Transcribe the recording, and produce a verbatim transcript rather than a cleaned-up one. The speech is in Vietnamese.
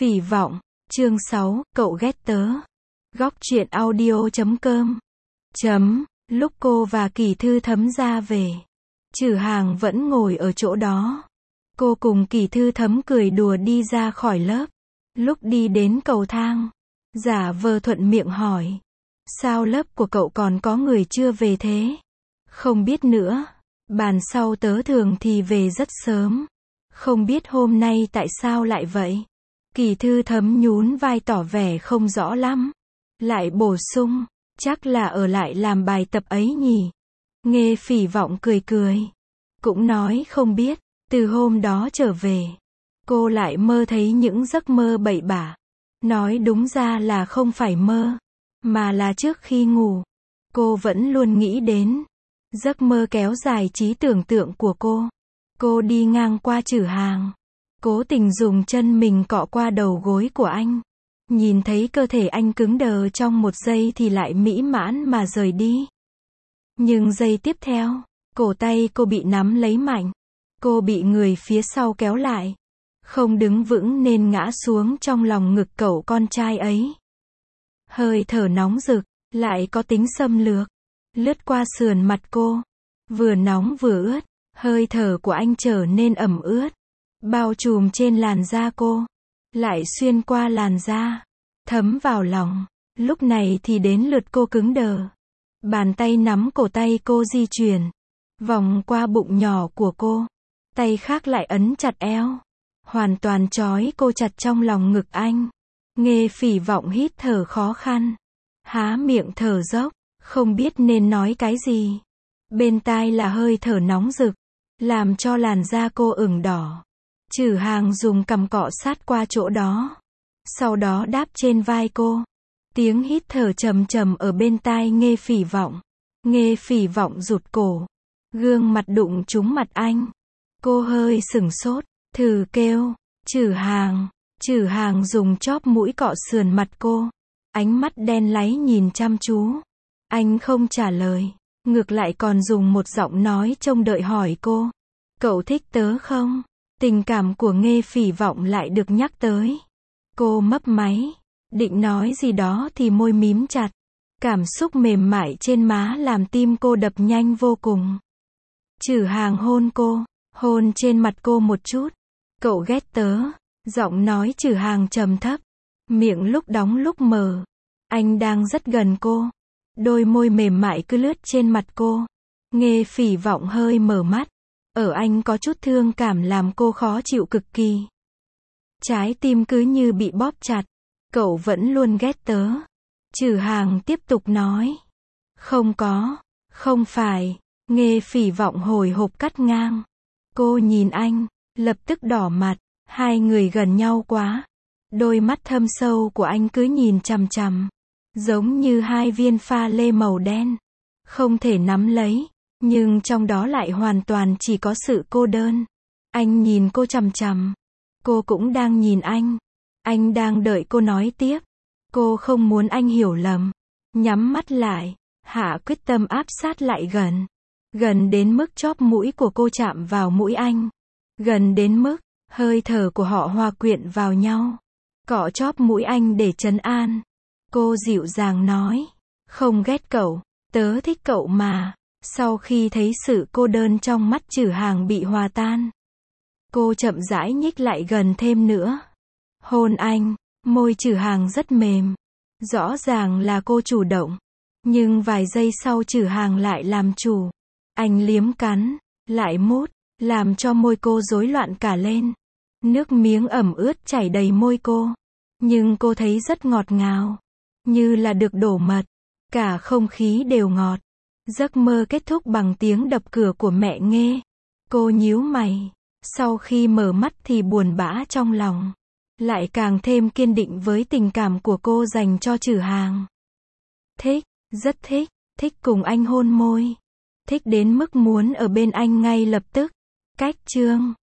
Phỉ vọng, chương sáu, cậu ghét tớ. Góc truyện audio chấm com. Chấm, lúc cô và Kỳ Thư Thấm ra về, Trử Hàng vẫn ngồi ở chỗ đó. Cô cùng Kỳ Thư Thấm cười đùa đi ra khỏi lớp. Lúc đi đến cầu thang, giả vờ thuận miệng hỏi, sao lớp của cậu còn có người chưa về thế? Không biết nữa, bàn sau tớ thường thì về rất sớm. Không biết hôm nay tại sao lại vậy? Kỳ Thư Thấm nhún vai tỏ vẻ không rõ lắm. Lại bổ sung, chắc là ở lại làm bài tập ấy nhỉ? Nghe Phỉ vọng cười cười. Cũng nói không biết, từ hôm đó trở về, cô lại mơ thấy những giấc mơ bậy bạ. Nói đúng ra là không phải mơ, mà là trước khi ngủ, cô vẫn luôn nghĩ đến. Giấc mơ kéo dài trí tưởng tượng của cô. Cô đi ngang qua Trử Hàng, cố tình dùng chân mình cọ qua đầu gối của anh. Nhìn thấy cơ thể anh cứng đờ trong một giây thì lại mỹ mãn mà rời đi. Nhưng giây tiếp theo, cổ tay cô bị nắm lấy mạnh. Cô bị người phía sau kéo lại. Không đứng vững nên ngã xuống trong lòng ngực cậu con trai ấy. Hơi thở nóng rực, lại có tính xâm lược, lướt qua sườn mặt cô. Vừa nóng vừa ướt, hơi thở của anh trở nên ẩm ướt, bao trùm trên làn da cô, lại xuyên qua làn da, thấm vào lòng. Lúc này thì đến lượt cô cứng đờ. Bàn tay nắm cổ tay cô di chuyển, vòng qua bụng nhỏ của cô. Tay khác lại ấn chặt eo, hoàn toàn trói cô chặt trong lòng ngực anh. Nghe Phỉ vọng hít thở khó khăn, há miệng thở dốc, không biết nên nói cái gì. Bên tai là hơi thở nóng rực, làm cho làn da cô ửng đỏ. Trử Hàng dùng cằm cọ sát qua chỗ đó, sau đó đáp trên vai cô. Tiếng hít thở trầm trầm ở bên tai Nghe Phỉ vọng. Nghe Phỉ vọng rụt cổ, gương mặt đụng trúng mặt anh. Cô hơi sửng sốt, thử kêu, Trử Hàng. Trử Hàng dùng chóp mũi cọ sườn mặt cô, ánh mắt đen láy nhìn chăm chú. Anh không trả lời, ngược lại còn dùng một giọng nói trông đợi hỏi cô, cậu thích tớ không? Tình cảm của Nghe Phỉ vọng lại được nhắc tới. Cô mấp máy, định nói gì đó thì môi mím chặt. Cảm xúc mềm mại trên má làm tim cô đập nhanh vô cùng. Trử Hàng hôn cô, hôn trên mặt cô một chút. Cậu ghét tớ. Giọng nói Trử Hàng trầm thấp, miệng lúc đóng lúc mở. Anh đang rất gần cô, đôi môi mềm mại cứ lướt trên mặt cô. Nghe Phỉ vọng hơi mở mắt. Ở anh có chút thương cảm làm cô khó chịu cực kỳ. Trái tim cứ như bị bóp chặt. Cậu vẫn luôn ghét tớ. Trử Hàng tiếp tục nói. Không có, không phải. Nghe Phỉ vọng hồi hộp cắt ngang. Cô nhìn anh, lập tức đỏ mặt. Hai người gần nhau quá. Đôi mắt thâm sâu của anh cứ nhìn chằm chằm, giống như hai viên pha lê màu đen, không thể nắm lấy, nhưng trong đó lại hoàn toàn chỉ có sự cô đơn. Anh nhìn cô chằm chằm, cô cũng đang nhìn anh. Anh đang đợi cô nói tiếp. Cô không muốn anh hiểu lầm, nhắm mắt lại, hạ quyết tâm áp sát lại gần, gần đến mức chóp mũi của cô chạm vào mũi anh, gần đến mức hơi thở của họ hòa quyện vào nhau, cọ chóp mũi anh để trấn an. Cô dịu dàng nói, không ghét cậu, tớ thích cậu mà. Sau khi thấy sự cô đơn trong mắt Trử Hàng bị hòa tan, cô chậm rãi nhích lại gần thêm nữa. Hôn anh, môi Trử Hàng rất mềm. Rõ ràng là cô chủ động, nhưng vài giây sau Trử Hàng lại làm chủ. Anh liếm cắn, lại mút, làm cho môi cô rối loạn cả lên. Nước miếng ẩm ướt chảy đầy môi cô, nhưng cô thấy rất ngọt ngào, như là được đổ mật. Cả không khí đều ngọt. Giấc mơ kết thúc bằng tiếng đập cửa của mẹ Nghe. Cô nhíu mày, sau khi mở mắt thì buồn bã trong lòng, lại càng thêm kiên định với tình cảm của cô dành cho Trử Hàng. Thích, rất thích, thích cùng anh hôn môi, thích đến mức muốn ở bên anh ngay lập tức. Cách chương